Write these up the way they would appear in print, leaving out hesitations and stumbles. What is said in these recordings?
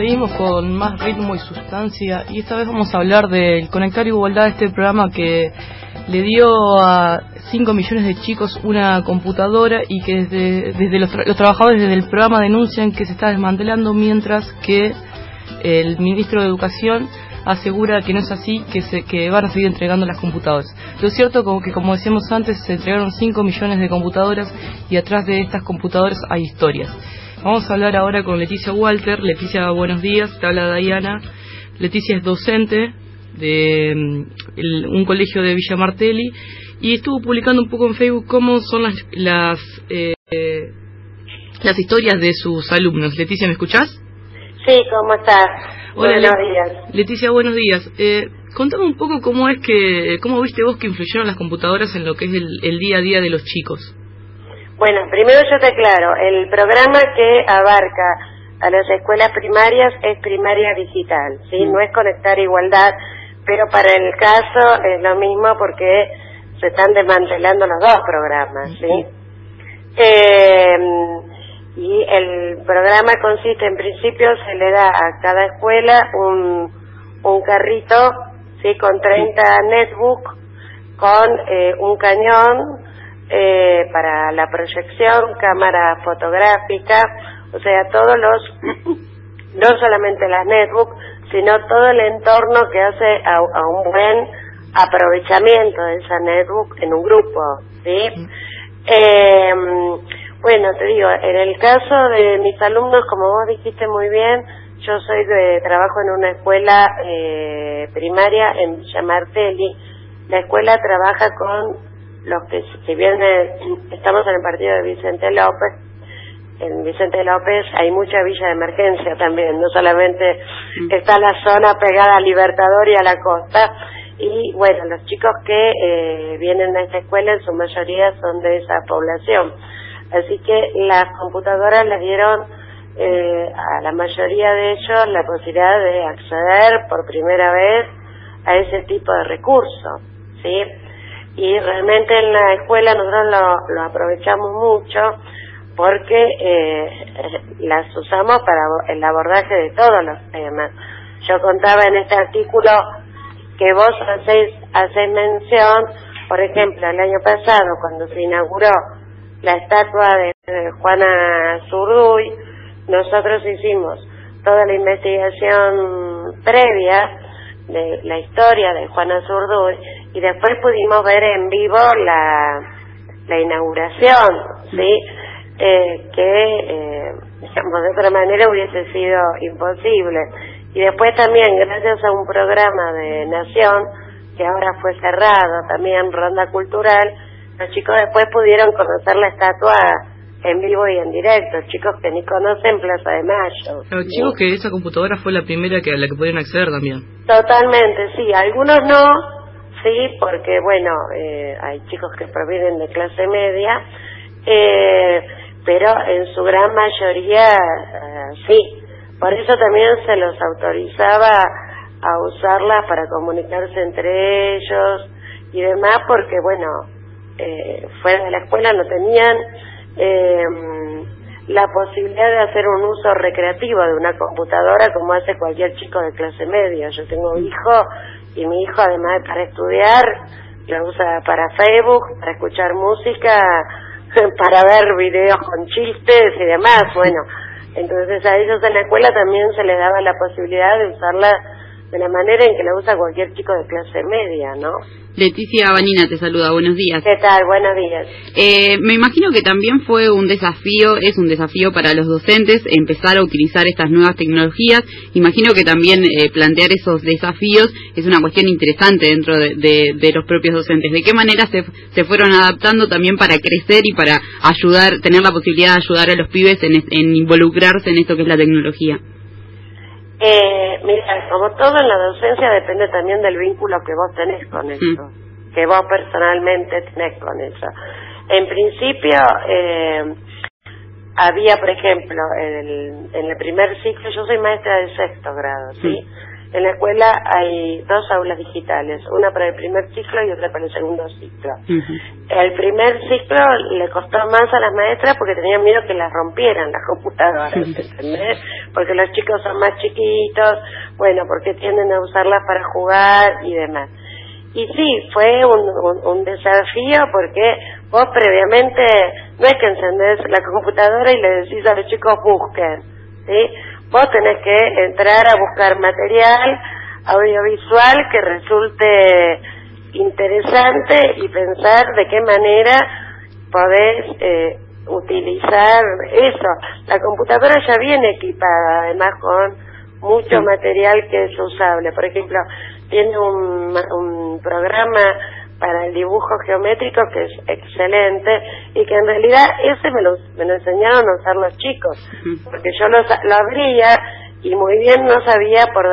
seguimos con más ritmo y sustancia, y esta vez vamos a hablar del Conectar Igualdad, este programa que le dio a 5 millones de chicos una computadora y que desde los trabajadores desde el programa denuncian que se está desmantelando, mientras que el ministro de Educación asegura que no es así, que van a seguir entregando las computadoras. Lo cierto es que, como decíamos antes, se entregaron 5 millones de computadoras y atrás de estas computadoras hay historias. Vamos a hablar ahora con Leticia Walter. Leticia, buenos días, te habla Diana. Leticia es docente de un colegio de Villa Martelli y estuvo publicando un poco en Facebook cómo son las historias de sus alumnos. Leticia, ¿me escuchás? Sí, ¿cómo estás? Hola, buenos días. Leticia, buenos días. Contame un poco cómo viste vos que influyeron las computadoras en lo que es el día a día de los chicos. Bueno, primero yo te aclaro, el programa que abarca a las escuelas primarias es primaria digital, ¿sí? No es Conectar Igualdad, pero para el caso es lo mismo porque se están desmantelando los dos programas, ¿sí? Y el programa consiste, en principio, se le da a cada escuela un carrito, ¿sí? Con 30 netbooks, con un cañón, para la proyección, cámara fotográfica, o sea, no solamente las netbooks, sino todo el entorno que hace a un buen aprovechamiento de esa netbook en un grupo, ¿sí? Bueno, te digo, en el caso de mis alumnos, como vos dijiste muy bien, yo trabajo en una escuela primaria en Villa Martelli. La escuela trabaja con los que, si bien estamos en el partido de Vicente López, en Vicente López hay mucha villa de emergencia también, no solamente está la zona pegada a Libertador y a la costa, y bueno, los chicos que vienen a esta escuela en su mayoría son de esa población, así que las computadoras les dieron a la mayoría de ellos la posibilidad de acceder por primera vez a ese tipo de recursos, ¿sí? Y realmente en la escuela nosotros lo aprovechamos mucho porque las usamos para el abordaje de todos los temas. Yo contaba en este artículo que vos hacés mención, por ejemplo, el año pasado cuando se inauguró la estatua de Juana Zurduy, nosotros hicimos toda la investigación previa de la historia de Juana Zurduy y después pudimos ver en vivo la inauguración, ¿sí? Digamos, de otra manera hubiese sido imposible. Y después también, gracias a un programa de Nación, que ahora fue cerrado, también Ronda Cultural, los chicos después pudieron conocer la estatua en vivo y en directo, chicos que ni conocen Plaza de Mayo. Claro, chicos que esa computadora fue la primera a la que pudieron acceder también. Totalmente, sí, algunos no, sí, porque bueno, hay chicos que provienen de clase media, pero en su gran mayoría sí, por eso también se los autorizaba a usarlas para comunicarse entre ellos y demás, porque bueno, fuera de la escuela no tenían la posibilidad de hacer un uso recreativo de una computadora como hace cualquier chico de clase media. Yo tengo un hijo y mi hijo, además de para estudiar, lo usa para Facebook, para escuchar música, para ver videos con chistes y demás. Bueno, entonces a ellos en la escuela también se les daba la posibilidad de usarla de la manera en que la usa cualquier chico de clase media, ¿no? Leticia Vanina te saluda, buenos días. ¿Qué tal? Buenos días. Me imagino que también fue un desafío para los docentes empezar a utilizar estas nuevas tecnologías. Imagino que también plantear esos desafíos es una cuestión interesante dentro de los propios docentes. ¿De qué manera se fueron adaptando también para crecer y para tener la posibilidad de ayudar a los pibes en involucrarse en esto que es la tecnología? Mira, como todo en la docencia depende también del vínculo que vos tenés con eso, que vos personalmente tenés con eso. En principio, había, por ejemplo, en el primer ciclo, yo soy maestra de 6º grado, ¿sí? En la escuela hay 2 aulas digitales, una para el primer ciclo y otra para el segundo ciclo. El primer ciclo le costó más a las maestras porque tenían miedo que las rompieran las computadoras, ¿entendés? Porque los chicos son más chiquitos, bueno, porque tienden a usarlas para jugar y demás. Y sí, fue un desafío porque vos previamente no es que encendés la computadora y le decís a los chicos busquen, ¿sí? Vos tenés que entrar a buscar material audiovisual que resulte interesante y pensar de qué manera podés utilizar eso. La computadora ya viene equipada además con mucho material que es usable. Por ejemplo, tiene un programa para el dibujo geométrico que es excelente y que en realidad ese me lo enseñaron a usar los chicos, porque yo lo abría y muy bien no sabía por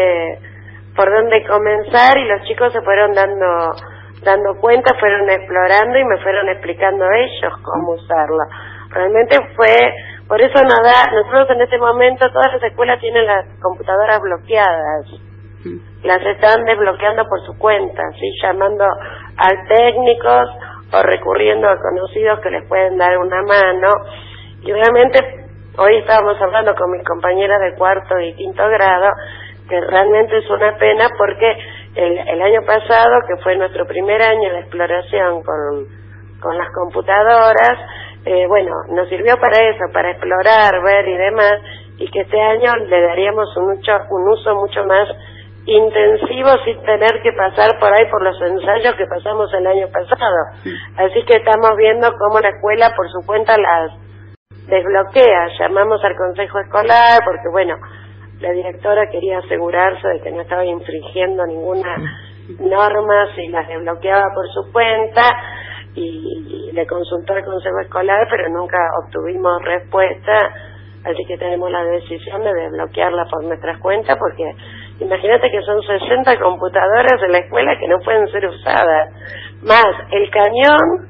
dónde comenzar y los chicos se fueron dando cuenta, fueron explorando y me fueron explicando ellos cómo usarlo. Realmente fue, por eso nosotros en este momento todas las escuelas tienen las computadoras bloqueadas. Las están desbloqueando por su cuenta, ¿sí? Llamando a técnicos o recurriendo a conocidos que les pueden dar una mano. Y realmente hoy estábamos hablando con mis compañeras de 4º y 5º grado que realmente es una pena porque el año pasado, que fue nuestro primer año de exploración con las computadoras, bueno, nos sirvió para eso, para explorar, ver y demás, y que este año le daríamos un uso mucho más intensivo sin tener que pasar por ahí por los ensayos que pasamos el año pasado. Así que estamos viendo cómo la escuela por su cuenta las desbloquea. Llamamos al consejo escolar porque, bueno, la directora quería asegurarse de que no estaba infringiendo ninguna norma, si las desbloqueaba por su cuenta, y le consultó al consejo escolar, pero nunca obtuvimos respuesta. Así que tenemos la decisión de desbloquearla por nuestras cuentas, porque imagínate que son 60 computadoras en la escuela que no pueden ser usadas, más el cañón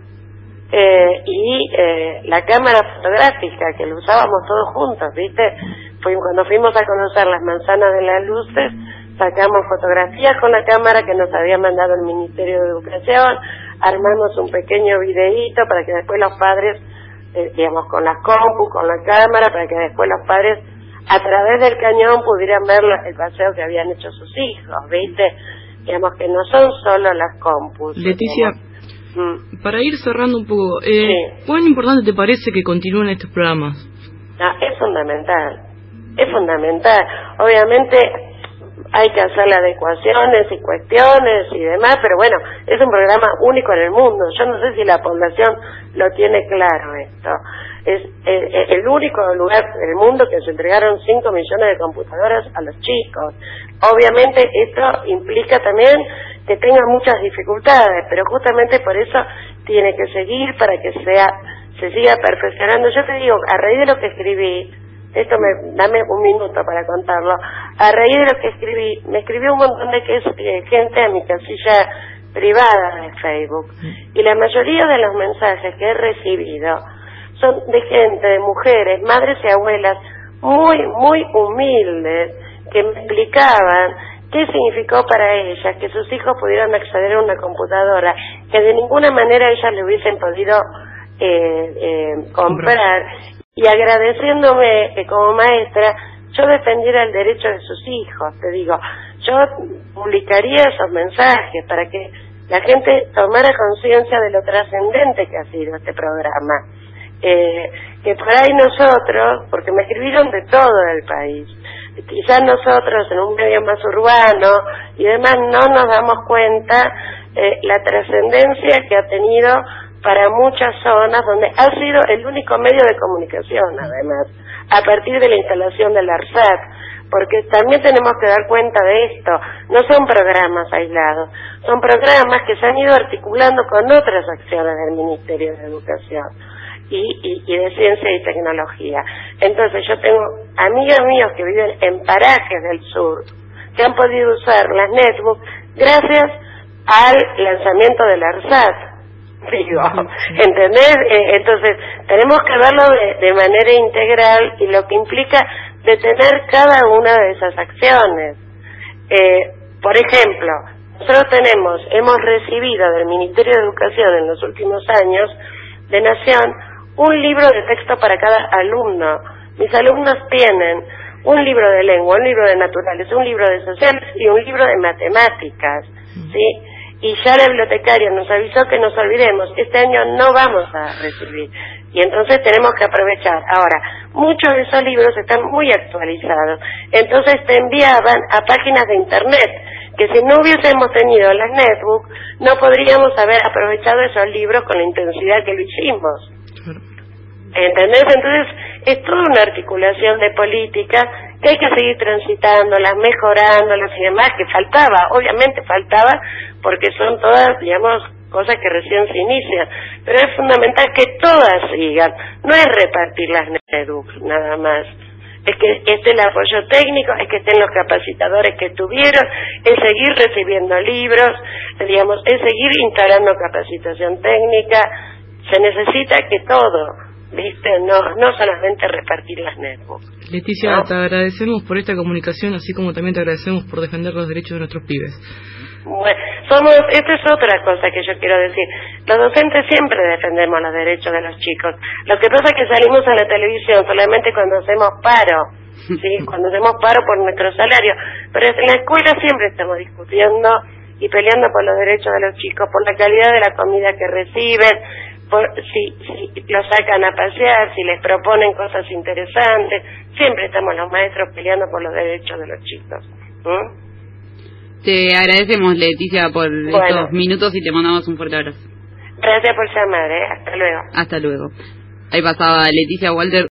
y la cámara fotográfica, que lo usábamos todos juntos, ¿viste? Cuando fuimos a conocer las manzanas de las luces, sacamos fotografías con la cámara que nos había mandado el Ministerio de Educación, armamos un pequeño videíto para que después los padres, digamos, con las compu, con la cámara, para que después los padres a través del cañón pudieran ver el paseo que habían hecho sus hijos, ¿viste? Digamos que no son solo las compus. Leticia, para ir cerrando un poco, sí. ¿Cuán importante te parece que continúen estos programas? Es fundamental, es fundamental. Obviamente hay que hacerle adecuaciones y cuestiones y demás, pero bueno, es un programa único en el mundo. Yo no sé si la población lo tiene claro esto. Es el único lugar del mundo que se entregaron 5 millones de computadoras a los chicos. Obviamente esto implica también que tenga muchas dificultades, pero justamente por eso tiene que seguir para que se siga perfeccionando. Yo te digo, a raíz de lo que escribí, dame un minuto para contarlo, a raíz de lo que escribí, me escribió un montón de gente a mi casilla privada de Facebook, y la mayoría de los mensajes que he recibido son de gente, de mujeres, madres y abuelas muy, muy humildes, que me explicaban qué significó para ellas que sus hijos pudieran acceder a una computadora que de ninguna manera ellas le hubiesen podido comprar, y agradeciéndome que como maestra yo defendiera el derecho de sus hijos. Te digo, yo publicaría esos mensajes para que la gente tomara conciencia de lo trascendente que ha sido este programa. Que por ahí nosotros, porque me escribieron de todo el país, quizás nosotros en un medio más urbano y demás no nos damos cuenta la trascendencia que ha tenido para muchas zonas donde ha sido el único medio de comunicación, además, a partir de la instalación del ARSAT, porque también tenemos que dar cuenta de esto. No son programas aislados, son programas que se han ido articulando con otras acciones del Ministerio de Educación y de Ciencia y Tecnología. Entonces yo tengo amigos míos que viven en parajes del sur que han podido usar las netbooks gracias al lanzamiento del ARSAT. Digo, ¿entendés? Entonces tenemos que verlo de manera integral, y lo que implica detener cada una de esas acciones. Por ejemplo, nosotros hemos recibido del Ministerio de Educación en los últimos años de Nación un libro de texto para cada alumno. Mis alumnos tienen un libro de lengua, un libro de naturales, un libro de sociales y un libro de matemáticas, ¿sí? Y ya la bibliotecaria nos avisó que nos olvidemos, este año no vamos a recibir, y entonces tenemos que aprovechar. Ahora, muchos de esos libros están muy actualizados, entonces te enviaban a páginas de internet, que si no hubiésemos tenido las netbooks, no podríamos haber aprovechado esos libros con la intensidad que lo hicimos. ¿Entendés? Entonces, es toda una articulación de política que hay que seguir transitándolas, mejorándolas y demás, que faltaba, obviamente faltaba, porque son todas, digamos, cosas que recién se inician, pero es fundamental que todas sigan, no es repartir las netbooks nada más, es que esté el apoyo técnico, es que estén los capacitadores que tuvieron, es seguir recibiendo libros, digamos, es seguir instalando capacitación técnica, se necesita que todo, ¿viste? No solamente repartir las netbooks. Leticia, ¿no? Te agradecemos por esta comunicación, así como también te agradecemos por defender los derechos de nuestros pibes. Bueno, esta es otra cosa que yo quiero decir. Los docentes siempre defendemos los derechos de los chicos. Lo que pasa es que salimos a la televisión solamente cuando hacemos paro, ¿sí? Cuando hacemos paro por nuestro salario. Pero en la escuela siempre estamos discutiendo y peleando por los derechos de los chicos, por la calidad de la comida que reciben, por si los sacan a pasear, si les proponen cosas interesantes. Siempre estamos los maestros peleando por los derechos de los chicos. Te agradecemos, Leticia, por estos minutos y te mandamos un fuerte abrazo. Gracias por llamar, hasta luego. Hasta luego. Ahí pasaba Leticia Walter.